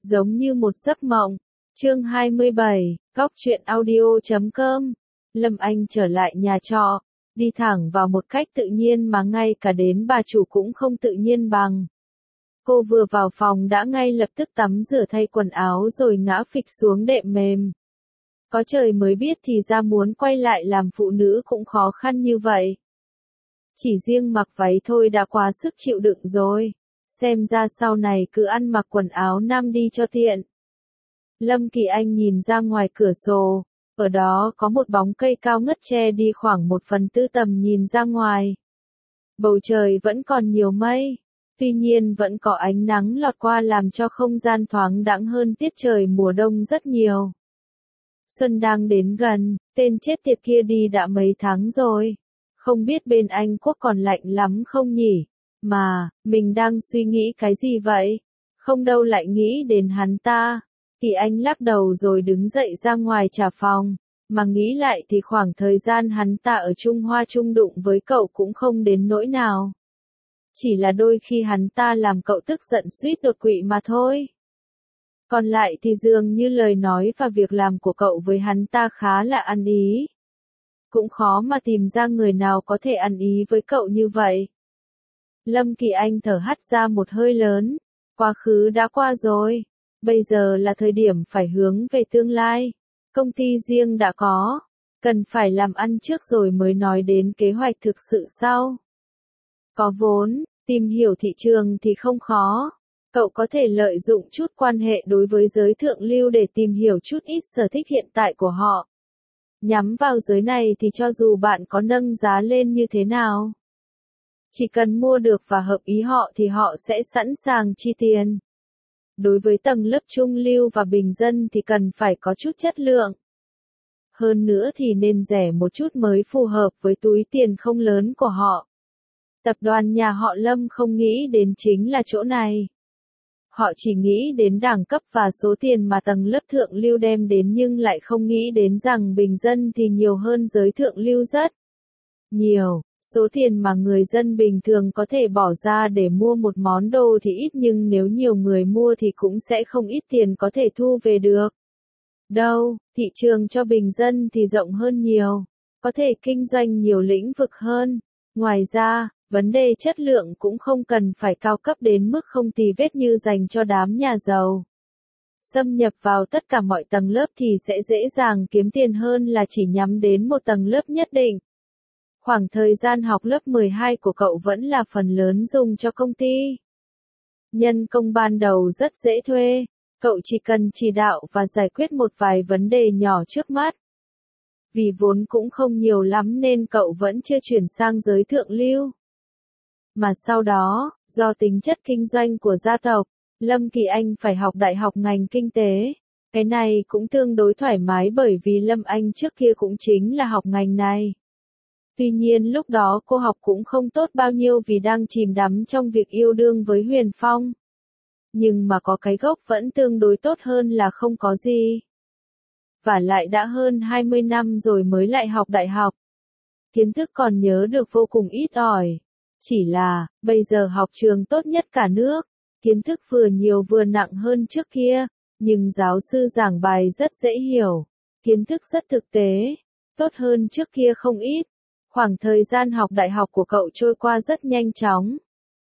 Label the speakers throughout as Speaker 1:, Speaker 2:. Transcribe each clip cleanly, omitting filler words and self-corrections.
Speaker 1: giống như một giấc mộng. Chương 27, Góc truyện audio.com. Lâm Anh trở lại nhà trọ, đi thẳng vào một cách tự nhiên mà ngay cả đến bà chủ cũng không tự nhiên bằng. Cô vừa vào phòng đã ngay lập tức tắm rửa thay quần áo rồi ngã phịch xuống đệm mềm. Có trời mới biết thì ra muốn quay lại làm phụ nữ cũng khó khăn như vậy. Chỉ riêng mặc váy thôi đã quá sức chịu đựng rồi. Xem ra sau này cứ ăn mặc quần áo nam đi cho tiện. Lâm Kỳ Anh nhìn ra ngoài cửa sổ, ở đó có một bóng cây cao ngất che đi khoảng 1/4 tầm nhìn ra ngoài. Bầu trời vẫn còn nhiều mây, tuy nhiên vẫn có ánh nắng lọt qua làm cho không gian thoáng đãng hơn tiết trời mùa đông rất nhiều. Xuân đang đến gần, tên chết tiệt kia đi đã mấy tháng rồi. Không biết bên Anh Quốc còn lạnh lắm không nhỉ? Mà, mình đang suy nghĩ cái gì vậy? Không đâu lại nghĩ đến hắn ta. Kỳ Anh lắc đầu rồi đứng dậy ra ngoài trả phòng. Mà nghĩ lại thì khoảng thời gian hắn ta ở Trung Hoa chung đụng với cậu cũng không đến nỗi nào. Chỉ là đôi khi hắn ta làm cậu tức giận suýt đột quỵ mà thôi. Còn lại thì dường như lời nói và việc làm của cậu với hắn ta khá là ăn ý. Cũng khó mà tìm ra người nào có thể ăn ý với cậu như vậy. Lâm Kỳ Anh thở hắt ra một hơi lớn. Quá khứ đã qua rồi. Bây giờ là thời điểm phải hướng về tương lai. Công ty riêng đã có. Cần phải làm ăn trước rồi mới nói đến kế hoạch thực sự sau. Có vốn, tìm hiểu thị trường thì không khó. Cậu có thể lợi dụng chút quan hệ đối với giới thượng lưu để tìm hiểu chút ít sở thích hiện tại của họ. Nhắm vào giới này thì cho dù bạn có nâng giá lên như thế nào, chỉ cần mua được và hợp ý họ thì họ sẽ sẵn sàng chi tiền. Đối với tầng lớp trung lưu và bình dân thì cần phải có chút chất lượng. Hơn nữa thì nên rẻ một chút mới phù hợp với túi tiền không lớn của họ. Tập đoàn nhà họ Lâm không nghĩ đến chính là chỗ này. Họ chỉ nghĩ đến đẳng cấp và số tiền mà tầng lớp thượng lưu đem đến nhưng lại không nghĩ đến rằng bình dân thì nhiều hơn giới thượng lưu rất nhiều. Số tiền mà người dân bình thường có thể bỏ ra để mua một món đồ thì ít nhưng nếu nhiều người mua thì cũng sẽ không ít tiền có thể thu về được. Đâu, thị trường cho bình dân thì rộng hơn nhiều, có thể kinh doanh nhiều lĩnh vực hơn. Ngoài ra, vấn đề chất lượng cũng không cần phải cao cấp đến mức không tì vết như dành cho đám nhà giàu. Xâm nhập vào tất cả mọi tầng lớp thì sẽ dễ dàng kiếm tiền hơn là chỉ nhắm đến một tầng lớp nhất định. Khoảng thời gian học lớp 12 của cậu vẫn là phần lớn dùng cho công ty. Nhân công ban đầu rất dễ thuê, cậu chỉ cần chỉ đạo và giải quyết một vài vấn đề nhỏ trước mắt. Vì vốn cũng không nhiều lắm nên cậu vẫn chưa chuyển sang giới thượng lưu. Mà sau đó, do tính chất kinh doanh của gia tộc, Lâm Kỳ Anh phải học đại học ngành kinh tế. Cái này cũng tương đối thoải mái bởi vì Lâm Anh trước kia cũng chính là học ngành này. Tuy nhiên lúc đó cô học cũng không tốt bao nhiêu vì đang chìm đắm trong việc yêu đương với Huyền Phong. Nhưng mà có cái gốc vẫn tương đối tốt hơn là không có gì. Và lại đã hơn 20 năm rồi mới lại học đại học. Kiến thức còn nhớ được vô cùng ít ỏi. Chỉ là, bây giờ học trường tốt nhất cả nước. Kiến thức vừa nhiều vừa nặng hơn trước kia. Nhưng giáo sư giảng bài rất dễ hiểu. Kiến thức rất thực tế. Tốt hơn trước kia không ít. Khoảng thời gian học đại học của cậu trôi qua rất nhanh chóng.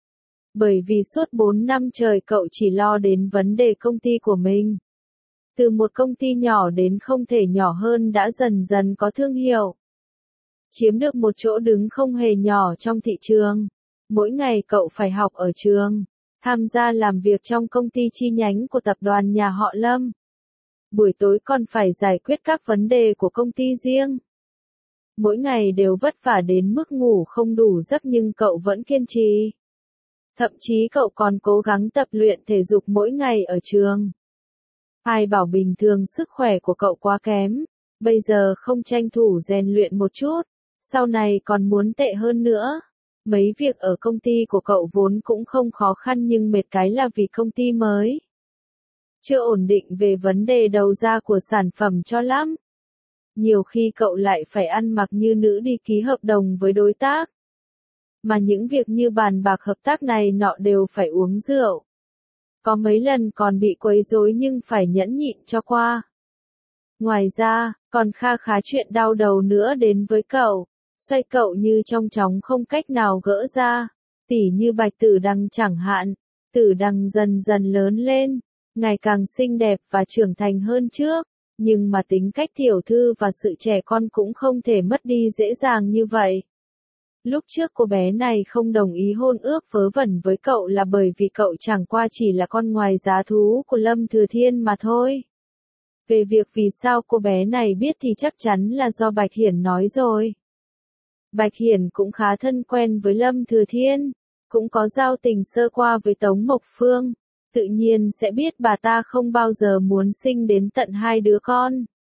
Speaker 1: Bởi vì suốt 4 năm trời cậu chỉ lo đến vấn đề công ty của mình. Từ một công ty nhỏ đến không thể nhỏ hơn đã dần dần có thương hiệu. Chiếm được một chỗ đứng không hề nhỏ trong thị trường. Mỗi ngày cậu phải học ở trường, tham gia làm việc trong công ty chi nhánh của tập đoàn nhà họ Lâm. Buổi tối còn phải giải quyết các vấn đề của công ty riêng. Mỗi ngày đều vất vả đến mức ngủ không đủ giấc nhưng cậu vẫn kiên trì. Thậm chí cậu còn cố gắng tập luyện thể dục mỗi ngày ở trường. Ai bảo bình thường sức khỏe của cậu quá kém, bây giờ không tranh thủ rèn luyện một chút, sau này còn muốn tệ hơn nữa. Mấy việc ở công ty của cậu vốn cũng không khó khăn nhưng mệt cái là vì công ty mới chưa ổn định về vấn đề đầu ra của sản phẩm cho lắm. Nhiều khi cậu lại phải ăn mặc như nữ đi ký hợp đồng với đối tác. Mà những việc như bàn bạc hợp tác này nọ đều phải uống rượu. Có mấy lần còn bị quấy rối nhưng phải nhẫn nhịn cho qua. Ngoài ra, còn kha khá chuyện đau đầu nữa đến với cậu, xoay cậu như trong chóng không cách nào gỡ ra. Tỉ như Bạch Tử Đằng chẳng hạn, Tử Đằng dần dần lớn lên, ngày càng xinh đẹp và trưởng thành hơn trước, nhưng mà tính cách tiểu thư và sự trẻ con cũng không thể mất đi dễ dàng như vậy. Lúc trước cô bé này không đồng ý hôn ước vớ vẩn với cậu là bởi vì cậu chẳng qua chỉ là con ngoài giá thú của Lâm Thừa Thiên mà thôi. Về việc vì sao cô bé này biết thì chắc chắn là do Bạch Hiển nói rồi. Bạch Hiển cũng khá thân quen với Lâm Thừa Thiên, cũng có giao tình sơ qua với Tống Mộc Phương, tự nhiên sẽ biết bà ta không bao giờ muốn sinh đến tận 2 đứa con.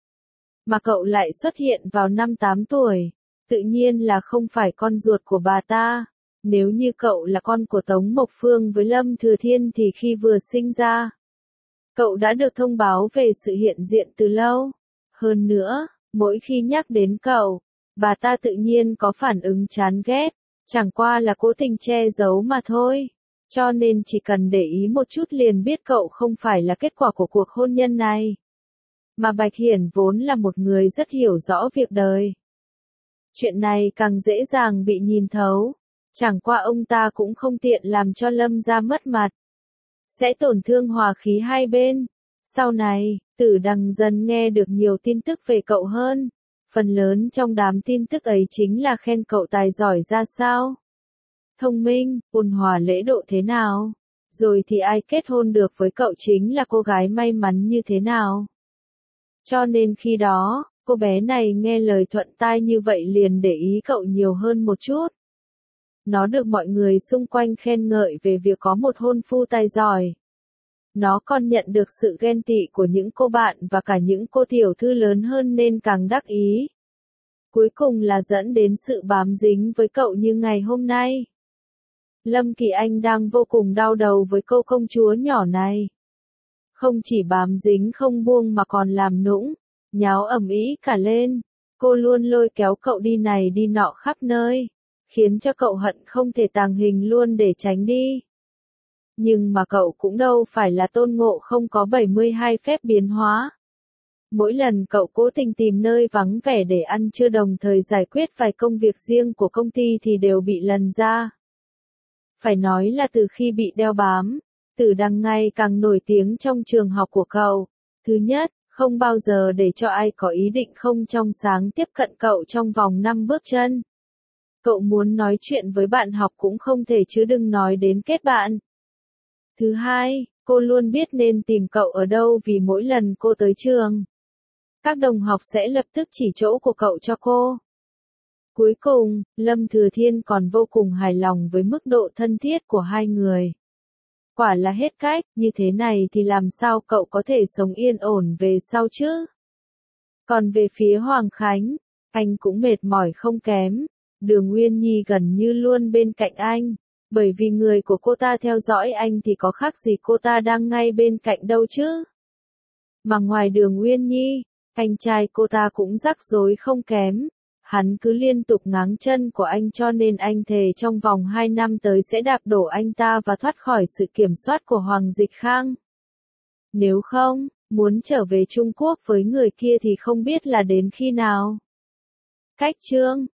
Speaker 1: Mà cậu lại xuất hiện vào năm 8 tuổi, tự nhiên là không phải con ruột của bà ta. Nếu như cậu là con của Tống Mộc Phương với Lâm Thừa Thiên thì khi vừa sinh ra, cậu đã được thông báo về sự hiện diện từ lâu. Hơn nữa, mỗi khi nhắc đến cậu, bà ta tự nhiên có phản ứng chán ghét, chẳng qua là cố tình che giấu mà thôi. Cho nên chỉ cần để ý một chút liền biết cậu không phải là kết quả của cuộc hôn nhân này. Mà Bạch Hiển vốn là một người rất hiểu rõ việc đời. Chuyện này càng dễ dàng bị nhìn thấu, chẳng qua ông ta cũng không tiện làm cho Lâm gia mất mặt, sẽ tổn thương hòa khí hai bên. Sau này, Tử Đằng dần nghe được nhiều tin tức về cậu hơn, phần lớn trong đám tin tức ấy chính là khen cậu tài giỏi ra sao, thông minh, ôn hòa lễ độ thế nào, rồi thì ai kết hôn được với cậu chính là cô gái may mắn như thế nào. Cho nên khi đó, cô bé này nghe lời thuận tai như vậy liền để ý cậu nhiều hơn một chút. Nó được mọi người xung quanh khen ngợi về việc có một hôn phu tài giỏi. Nó còn nhận được sự ghen tị của những cô bạn và cả những cô tiểu thư lớn hơn nên càng đắc ý. Cuối cùng là dẫn đến sự bám dính với cậu như ngày hôm nay. Lâm Kỳ Anh đang vô cùng đau đầu với cô công chúa nhỏ này. Không chỉ bám dính không buông mà còn làm nũng, nháo ầm ĩ cả lên. Cô luôn lôi kéo cậu đi này đi nọ khắp nơi, khiến cho cậu hận không thể tàng hình luôn để tránh đi. Nhưng mà cậu cũng đâu phải là Tôn Ngộ Không có 72 phép biến hóa. Mỗi lần cậu cố tình tìm nơi vắng vẻ để ăn trưa đồng thời giải quyết vài công việc riêng của công ty thì đều bị lần ra. Phải nói là từ khi bị đeo bám, Tử Đằng ngày càng nổi tiếng trong trường học của cậu. Thứ nhất, không bao giờ để cho ai có ý định không trong sáng tiếp cận cậu trong vòng 5 bước chân. Cậu muốn nói chuyện với bạn học cũng không thể chứ đừng nói đến kết bạn. Thứ hai, cô luôn biết nên tìm cậu ở đâu vì mỗi lần cô tới trường, các đồng học sẽ lập tức chỉ chỗ của cậu cho cô. Cuối cùng, Lâm Thừa Thiên còn vô cùng hài lòng với mức độ thân thiết của hai người. Quả là hết cách, như thế này thì làm sao cậu có thể sống yên ổn về sau chứ? Còn về phía Hoàng Khánh, anh cũng mệt mỏi không kém. Đường Uyên Nhi gần như luôn bên cạnh anh, bởi vì người của cô ta theo dõi anh thì có khác gì cô ta đang ngay bên cạnh đâu chứ. Mà ngoài Đường Uyên Nhi, anh trai cô ta cũng rắc rối không kém. Hắn cứ liên tục ngáng chân của anh cho nên anh thề trong vòng 2 năm tới sẽ đạp đổ anh ta và thoát khỏi sự kiểm soát của Hoàng Dịch Khang. Nếu không, muốn trở về Trung Quốc với người kia thì không biết là đến khi nào. Cách chương